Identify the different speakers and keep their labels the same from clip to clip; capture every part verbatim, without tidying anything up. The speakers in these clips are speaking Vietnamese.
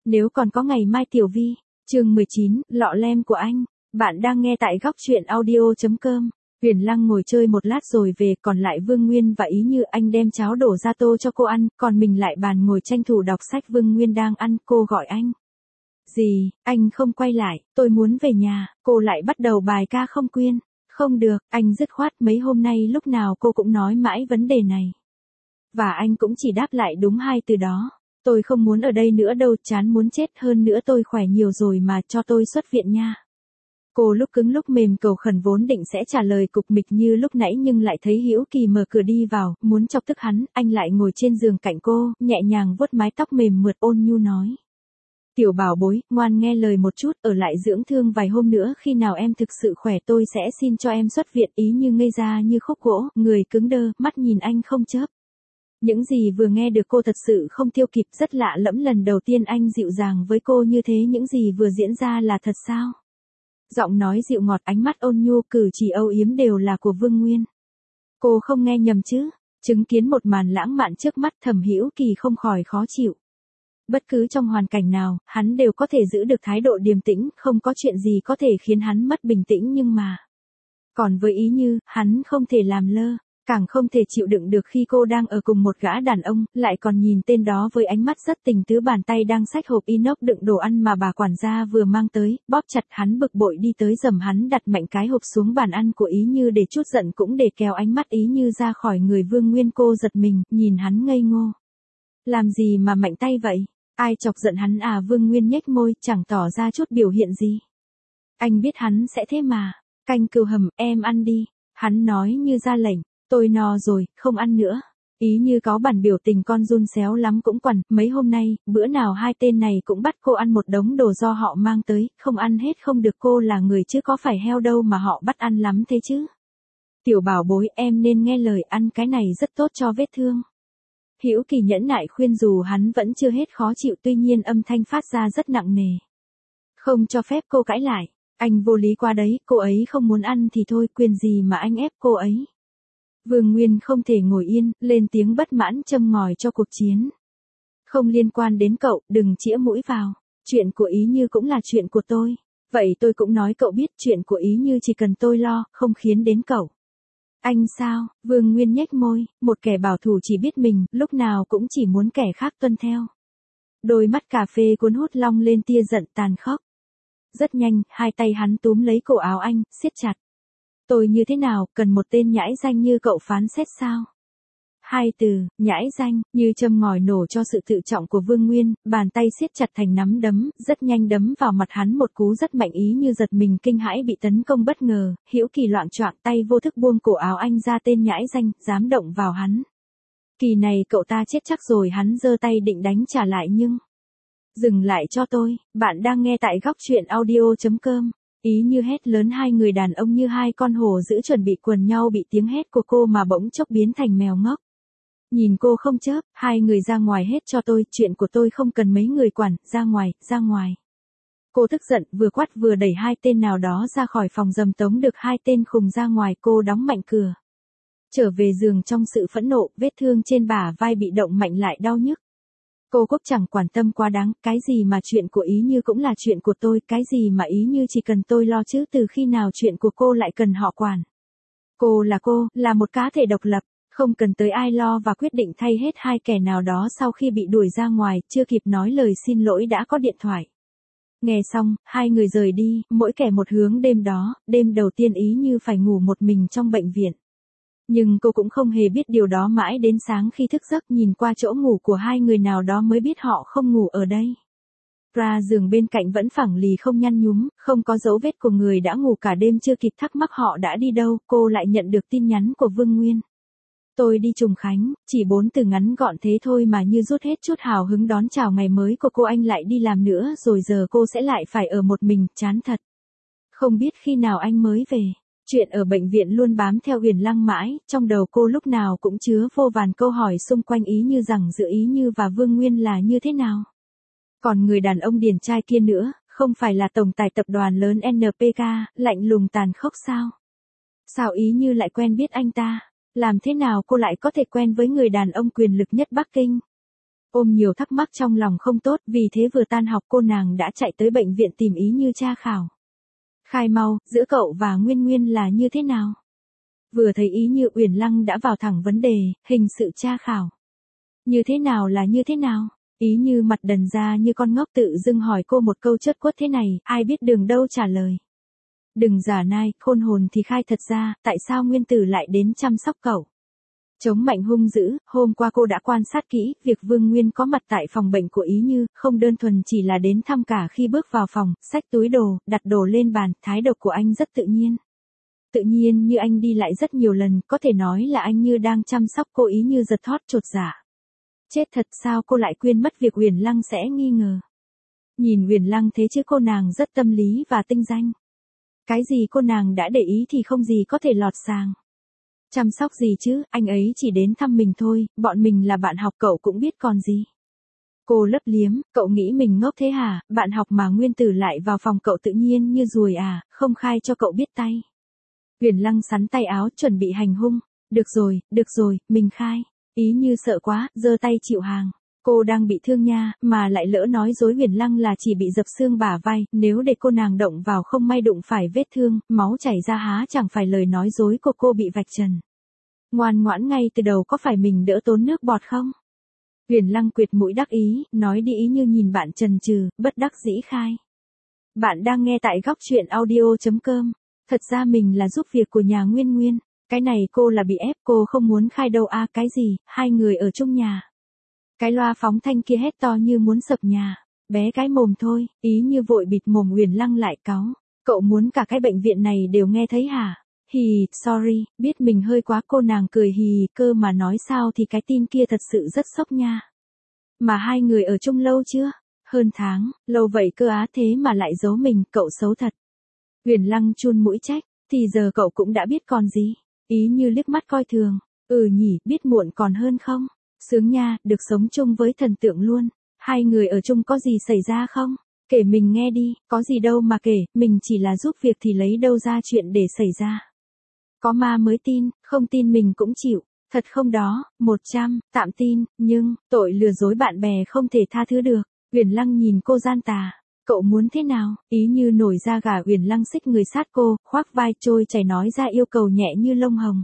Speaker 1: Nếu còn có ngày mai Tiểu Vi, chương mười chín, lọ lem của anh. Bạn đang nghe tại góc truyện audio chấm com. Huyền Lăng ngồi chơi một lát rồi về, còn lại Vương Nguyên và Ý Như. Anh đem cháo đổ ra tô cho cô ăn, còn mình lại bàn ngồi tranh thủ đọc sách. Vương Nguyên đang ăn, cô gọi anh. Gì, anh không quay lại, tôi muốn về nhà. Cô lại bắt đầu bài ca không quyên. Không được, anh dứt khoát, mấy hôm nay lúc nào cô cũng nói mãi vấn đề này. Và anh cũng chỉ đáp lại đúng hai từ đó. Tôi không muốn ở đây nữa đâu, chán muốn chết, hơn nữa tôi khỏe nhiều rồi mà, cho tôi xuất viện nha. Cô lúc cứng lúc mềm cầu khẩn, vốn định sẽ trả lời cục mịch như lúc nãy nhưng lại thấy Hữu Kỳ mở cửa đi vào, muốn chọc tức hắn. Anh lại ngồi trên giường cạnh cô, nhẹ nhàng vuốt mái tóc mềm mượt, ôn nhu nói. Tiểu bảo bối, ngoan nghe lời một chút, ở lại dưỡng thương vài hôm nữa, khi nào em thực sự khỏe tôi sẽ xin cho em xuất viện. Ý Như ngây ra như khúc gỗ, người cứng đơ, mắt nhìn anh không chớp. Những gì vừa nghe được cô thật sự không tiêu kịp, rất lạ lẫm, lần đầu tiên anh dịu dàng với cô như thế. Những gì vừa diễn ra là thật sao? Giọng nói dịu ngọt, ánh mắt ôn nhu, cử chỉ âu yếm đều là của Vương Nguyên. Cô không nghe nhầm chứ? Chứng kiến một màn lãng mạn trước mắt, Thẩm Hữu Kỳ không khỏi khó chịu. Bất cứ trong hoàn cảnh nào, hắn đều có thể giữ được thái độ điềm tĩnh, không có chuyện gì có thể khiến hắn mất bình tĩnh, nhưng mà... Còn với Ý Như, hắn không thể làm lơ. Càng không thể chịu đựng được khi cô đang ở cùng một gã đàn ông, lại còn nhìn tên đó với ánh mắt rất tình tứ. Bàn tay đang xách hộp inox đựng đồ ăn mà bà quản gia vừa mang tới, bóp chặt. Hắn bực bội đi tới giầm hắn, đặt mạnh cái hộp xuống bàn ăn của Ý Như để chút giận cũng để kéo ánh mắt Ý Như ra khỏi người Vương Nguyên. Cô giật mình, nhìn hắn ngây ngô. Làm gì mà mạnh tay vậy? Ai chọc giận hắn à? Vương Nguyên nhếch môi, chẳng tỏ ra chút biểu hiện gì. Anh biết hắn sẽ thế mà. Canh cừu hầm, em ăn đi. Hắn nói như ra lệnh. Tôi no rồi, không ăn nữa. Ý Như có bản biểu tình con run xéo lắm cũng quằn, mấy hôm nay, bữa nào hai tên này cũng bắt cô ăn một đống đồ do họ mang tới, không ăn hết không được. Cô là người chứ có phải heo đâu mà họ bắt ăn lắm thế chứ. Tiểu bảo bối, em nên nghe lời, ăn cái này rất tốt cho vết thương. Hữu Kỳ nhẫn nại khuyên dù hắn vẫn chưa hết khó chịu, tuy nhiên âm thanh phát ra rất nặng nề. Không cho phép cô cãi lại, anh vô lý quá đấy, cô ấy không muốn ăn thì thôi, quyền gì mà anh ép cô ấy. Vương Nguyên không thể ngồi yên, lên tiếng bất mãn châm ngòi cho cuộc chiến. Không liên quan đến cậu, đừng chĩa mũi vào. Chuyện của Ý Như cũng là chuyện của tôi. Vậy tôi cũng nói cậu biết, chuyện của Ý Như chỉ cần tôi lo, không khiến đến cậu. Anh sao? Vương Nguyên nhếch môi, một kẻ bảo thủ chỉ biết mình, lúc nào cũng chỉ muốn kẻ khác tuân theo. Đôi mắt cà phê cuốn hút long lên tia giận tàn khốc. Rất nhanh, hai tay hắn túm lấy cổ áo anh, siết chặt. Tôi như thế nào, cần một tên nhãi danh như cậu phán xét sao? Hai từ, nhãi danh, như châm ngòi nổ cho sự tự trọng của Vương Nguyên, bàn tay siết chặt thành nắm đấm, rất nhanh đấm vào mặt hắn một cú rất mạnh. Ý Như giật mình kinh hãi, bị tấn công bất ngờ, Hữu Kỳ loạng choạng tay vô thức buông cổ áo anh ra. Tên nhãi danh, dám động vào hắn. Kỳ này cậu ta chết chắc rồi. Hắn giơ tay định đánh trả lại nhưng... Dừng lại cho tôi, bạn đang nghe tại góc truyện audio chấm com. Ý Như hét lớn, hai người đàn ông như hai con hổ dữ chuẩn bị quần nhau, bị tiếng hét của cô mà bỗng chốc biến thành mèo ngốc. Nhìn cô không chớp, hai người ra ngoài hết cho tôi, chuyện của tôi không cần mấy người quản, ra ngoài, ra ngoài. Cô tức giận, vừa quát vừa đẩy hai tên nào đó ra khỏi phòng, dầm tống được hai tên khùng ra ngoài. Cô đóng mạnh cửa. Trở về giường trong sự phẫn nộ, vết thương trên bả vai bị động mạnh lại đau nhức. Cô Cúc chẳng quan tâm quá đáng, cái gì mà chuyện của Ý Như cũng là chuyện của tôi, cái gì mà Ý Như chỉ cần tôi lo chứ, từ khi nào chuyện của cô lại cần họ quản. Cô là cô, là một cá thể độc lập, không cần tới ai lo và quyết định thay hết hai kẻ nào đó. Sau khi bị đuổi ra ngoài, chưa kịp nói lời xin lỗi đã có điện thoại. Nghe xong, hai người rời đi, mỗi kẻ một hướng. Đêm đó, đêm đầu tiên Ý Như phải ngủ một mình trong bệnh viện. Nhưng cô cũng không hề biết điều đó mãi đến sáng khi thức giấc, nhìn qua chỗ ngủ của hai người nào đó mới biết họ không ngủ ở đây. Ra giường bên cạnh vẫn phẳng lì, không nhăn nhúm, không có dấu vết của người đã ngủ cả đêm. Chưa kịp thắc mắc họ đã đi đâu, cô lại nhận được tin nhắn của Vương Nguyên. Tôi đi Trùng Khánh, chỉ bốn từ ngắn gọn thế thôi mà như rút hết chút hào hứng đón chào ngày mới của cô. Anh lại đi làm nữa rồi, giờ cô sẽ lại phải ở một mình, chán thật. Không biết khi nào anh mới về. Chuyện ở bệnh viện luôn bám theo Huyền Lăng mãi, trong đầu cô lúc nào cũng chứa vô vàn câu hỏi xung quanh Ý Như, rằng giữa Ý Như và Vương Nguyên là như thế nào. Còn người đàn ông điển trai kia nữa, không phải là tổng tài tập đoàn lớn en pê ca, lạnh lùng tàn khốc sao? Sao Ý Như lại quen biết anh ta? Làm thế nào cô lại có thể quen với người đàn ông quyền lực nhất Bắc Kinh? Ôm nhiều thắc mắc trong lòng không tốt, vì thế vừa tan học cô nàng đã chạy tới bệnh viện tìm Ý Như tra khảo. Khai mau, giữa cậu và Nguyên Nguyên là như thế nào? Vừa thấy Ý Như, Uyển Lăng đã vào thẳng vấn đề, hình sự tra khảo. Như thế nào là như thế nào? Ý Như mặt đần ra như con ngốc tự dưng hỏi cô một câu chớt quất thế này, ai biết đường đâu trả lời. Đừng giả nai, khôn hồn thì khai thật ra, tại sao Nguyên Tử lại đến chăm sóc cậu? Chống mạnh hung dữ, hôm qua cô đã quan sát kỹ, việc Vương Nguyên có mặt tại phòng bệnh của Ý Như, không đơn thuần chỉ là đến thăm cả khi bước vào phòng, xách túi đồ, đặt đồ lên bàn, thái độ của anh rất tự nhiên. Tự nhiên như anh đi lại rất nhiều lần, có thể nói là anh như đang chăm sóc cô. Ý Như giật thót chột dạ. Chết thật, sao cô lại quên mất việc Uyển Lăng sẽ nghi ngờ. Nhìn Uyển Lăng thế chứ cô nàng rất tâm lý và tinh danh. Cái gì cô nàng đã để ý thì không gì có thể lọt sàng. Chăm sóc gì chứ, anh ấy chỉ đến thăm mình thôi, bọn mình là bạn học cậu cũng biết còn gì. Cô lấp liếm, cậu nghĩ mình ngốc thế hả, bạn học mà Nguyên Tử lại vào phòng cậu tự nhiên như ruồi à, không khai cho cậu biết tay. Uyển Lăng sắn tay áo chuẩn bị hành hung, được rồi, được rồi, mình khai. Ý Như sợ quá, giơ tay chịu hàng. Cô đang bị thương nha, mà lại lỡ nói dối Uyển Lăng là chỉ bị dập xương bả vai, nếu để cô nàng động vào không may đụng phải vết thương, máu chảy ra há chẳng phải lời nói dối của cô bị vạch trần. Ngoan ngoãn ngay từ đầu có phải mình đỡ tốn nước bọt không? Uyển Lăng quyệt mũi đắc ý, nói đi. Ý Như nhìn bạn chần chừ, bất đắc dĩ khai. Bạn đang nghe tại góc truyện audio chấm com. Thật ra mình là giúp việc của nhà Nguyên Nguyên. Cái này cô là bị ép, cô không muốn khai đâu à, cái gì, hai người ở chung nhà. Cái loa phóng thanh kia hét to như muốn sập nhà. Bé cái mồm thôi, Ý Như vội bịt mồm. Uyển Lăng lại cáu. Cậu muốn cả cái bệnh viện này đều nghe thấy hả? Hì, sorry, biết mình hơi quá. Cô nàng cười hì, cơ mà nói sao thì cái tin kia thật sự rất sốc nha. Mà hai người ở chung lâu chưa? Hơn tháng, lâu vậy cơ á, thế mà lại giấu mình, cậu xấu thật. Uyển Lăng chun mũi trách, thì giờ cậu cũng đã biết còn gì. Ý Như liếc mắt coi thường, ừ nhỉ, biết muộn còn hơn không? Sướng nha, được sống chung với thần tượng luôn. Hai người ở chung có gì xảy ra không? Kể mình nghe đi, có gì đâu mà kể, mình chỉ là giúp việc thì lấy đâu ra chuyện để xảy ra. Có ma mới tin, không tin mình cũng chịu. Thật không đó, một trăm, tạm tin, nhưng, tội lừa dối bạn bè không thể tha thứ được. Uyển Lăng nhìn cô gian tà. Cậu muốn thế nào? Ý Như nổi da gà. Uyển Lăng xích người sát cô, khoác vai trôi chảy nói ra yêu cầu nhẹ như lông hồng.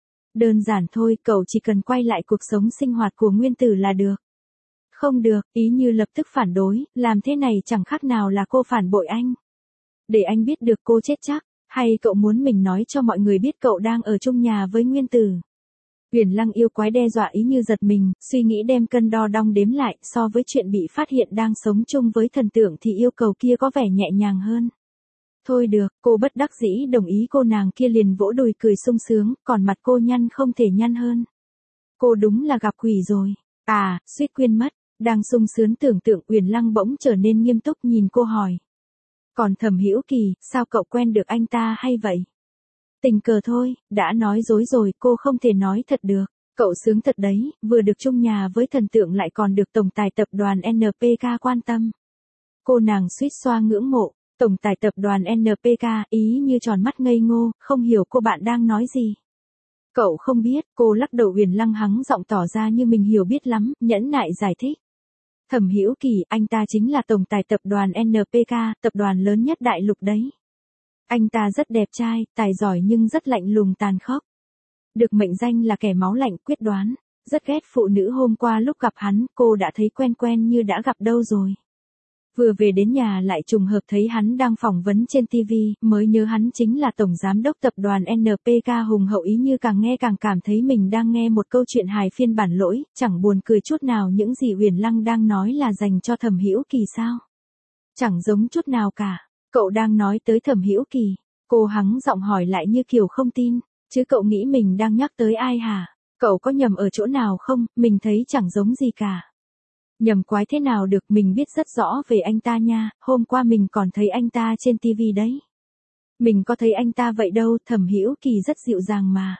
Speaker 1: Đơn giản thôi, cậu chỉ cần quay lại cuộc sống sinh hoạt của Nguyên Tử là được. Không được, Ý Như lập tức phản đối, làm thế này chẳng khác nào là cô phản bội anh. Để anh biết được cô chết chắc, hay cậu muốn mình nói cho mọi người biết cậu đang ở chung nhà với Nguyên Tử? Uyển Lăng yêu quái đe dọa. Ý Như giật mình, suy nghĩ đem cân đo đong đếm lại, so với chuyện bị phát hiện đang sống chung với thần tượng thì yêu cầu kia có vẻ nhẹ nhàng hơn. Thôi được, cô bất đắc dĩ đồng ý. Cô nàng kia liền vỗ đùi cười sung sướng, còn mặt cô nhăn không thể nhăn hơn. Cô đúng là gặp quỷ rồi. À, suýt quên mất, đang sung sướng tưởng tượng. Uyển Lăng bỗng trở nên nghiêm túc nhìn cô hỏi. Còn Thẩm Hữu Kỳ, sao cậu quen được anh ta hay vậy? Tình cờ thôi, đã nói dối rồi, cô không thể nói thật được. Cậu sướng thật đấy, vừa được chung nhà với thần tượng lại còn được tổng tài tập đoàn en pê ca quan tâm. Cô nàng suýt xoa ngưỡng mộ. Tổng tài tập đoàn en pê ca. Ý Như tròn mắt ngây ngô, không hiểu cô bạn đang nói gì. Cậu không biết, cô lắc đầu. Uyển Lăng hắng giọng tỏ ra như mình hiểu biết lắm, nhẫn nại giải thích. Thẩm Hữu Kỳ, anh ta chính là tổng tài tập đoàn en pê ca, tập đoàn lớn nhất đại lục đấy. Anh ta rất đẹp trai, tài giỏi nhưng rất lạnh lùng tàn khốc. Được mệnh danh là kẻ máu lạnh quyết đoán. Rất ghét phụ nữ. Hôm qua lúc gặp hắn, cô đã thấy quen quen như đã gặp đâu rồi. Vừa về đến nhà lại trùng hợp thấy hắn đang phỏng vấn trên ti vi, mới nhớ hắn chính là tổng giám đốc tập đoàn en pê ca hùng hậu. Ý Như càng nghe càng cảm thấy mình đang nghe một câu chuyện hài phiên bản lỗi, chẳng buồn cười chút nào. Những gì Uyển Lăng đang nói là dành cho Thẩm Hữu Kỳ sao? Chẳng giống chút nào cả. Cậu đang nói tới Thẩm Hữu Kỳ? Cô hắng giọng hỏi lại như kiểu không tin, chứ cậu nghĩ mình đang nhắc tới ai hả? Cậu có nhầm ở chỗ nào không? Mình thấy chẳng giống gì cả. Nhầm quái thế nào được, mình biết rất rõ về anh ta nha, hôm qua mình còn thấy anh ta trên ti vi đấy. Mình có thấy anh ta vậy đâu, Thẩm Hữu Kỳ rất dịu dàng mà.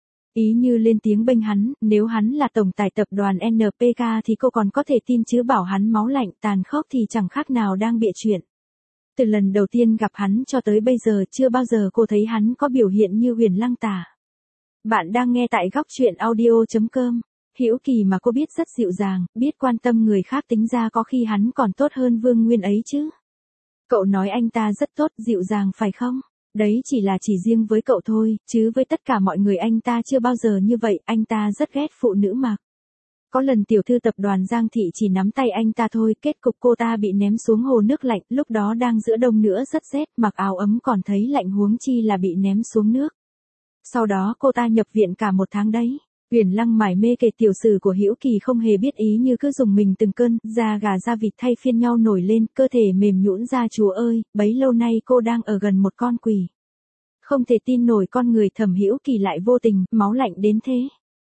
Speaker 1: Ý Như lên tiếng bênh hắn, nếu hắn là tổng tài tập đoàn en pê ca thì cô còn có thể tin, chứ bảo hắn máu lạnh tàn khốc thì chẳng khác nào đang bịa chuyện. Từ lần đầu tiên gặp hắn cho tới bây giờ chưa bao giờ cô thấy hắn có biểu hiện như Uyển Lăng tả. Bạn đang nghe tại góc truyện audio chấm com. Hữu Kỳ mà cô biết rất dịu dàng, biết quan tâm người khác, tính ra có khi hắn còn tốt hơn Vương Nguyên ấy chứ. Cậu nói anh ta rất tốt, dịu dàng phải không? Đấy chỉ là chỉ riêng với cậu thôi, chứ với tất cả mọi người anh ta chưa bao giờ như vậy, anh ta rất ghét phụ nữ mà. Có lần tiểu thư tập đoàn Giang Thị chỉ nắm tay anh ta thôi, kết cục cô ta bị ném xuống hồ nước lạnh, lúc đó đang giữa đông nữa rất rét, mặc áo ấm còn thấy lạnh huống chi là bị ném xuống nước. Sau đó cô ta nhập viện cả một tháng đấy. Uyển Lăng mải mê kể tiểu sử của Hữu Kỳ không hề biết ý, như cứ dùng mình từng cơn, da gà da vịt thay phiên nhau nổi lên, cơ thể mềm nhũn ra. Chúa ơi, bấy lâu nay cô đang ở gần một con quỷ. Không thể tin nổi con người Thẩm Hữu Kỳ lại vô tình, máu lạnh đến thế.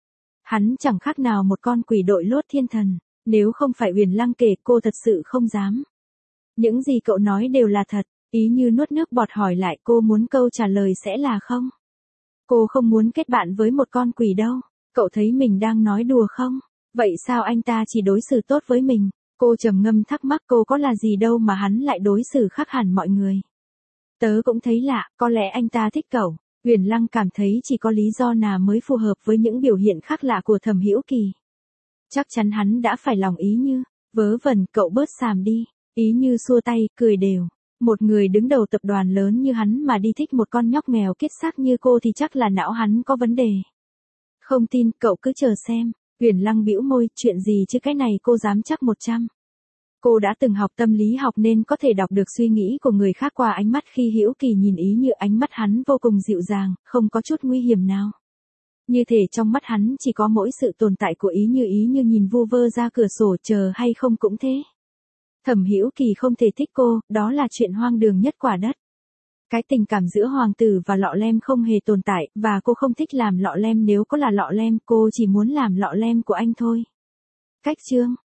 Speaker 1: Hắn chẳng khác nào một con quỷ đội lốt thiên thần, nếu không phải Uyển Lăng kể cô thật sự không dám. Những gì cậu nói đều là thật, ý như nuốt nước bọt hỏi lại, cô muốn câu trả lời sẽ là không? Cô không muốn kết bạn với một con quỷ đâu. Cậu thấy mình đang nói đùa không? Vậy sao anh ta chỉ đối xử tốt với mình? Cô trầm ngâm thắc mắc, cô có là gì đâu mà hắn lại đối xử khác hẳn mọi người. Tớ cũng thấy lạ, có lẽ anh ta thích cậu. Uyển Lăng cảm thấy chỉ có lý do nào mới phù hợp với những biểu hiện khác lạ của Thẩm Hữu Kỳ. Chắc chắn hắn đã phải lòng Ý Như. Vớ vẩn, cậu bớt xàm đi. Ý Như xua tay, cười đều. Một người đứng đầu tập đoàn lớn như hắn mà đi thích một con nhóc nghèo kiết xác như cô thì chắc là não hắn có vấn đề. Không tin, cậu cứ chờ xem. Uyển Lăng bĩu môi, chuyện gì chứ, cái này cô dám chắc một trăm. Cô đã từng học tâm lý học nên có thể đọc được suy nghĩ của người khác qua ánh mắt. Khi Hữu Kỳ nhìn Ý Như, ánh mắt hắn vô cùng dịu dàng, không có chút nguy hiểm nào. Như thể trong mắt hắn chỉ có mỗi sự tồn tại của Ý Như. Ý Như nhìn vu vơ ra cửa sổ, chờ hay không cũng thế. Thẩm Hữu Kỳ không thể thích cô, đó là chuyện hoang đường nhất quả đất. Cái tình cảm giữa hoàng tử và lọ lem không hề tồn tại, và cô không thích làm lọ lem, nếu có là lọ lem, cô chỉ muốn làm lọ lem của anh thôi. Cách chương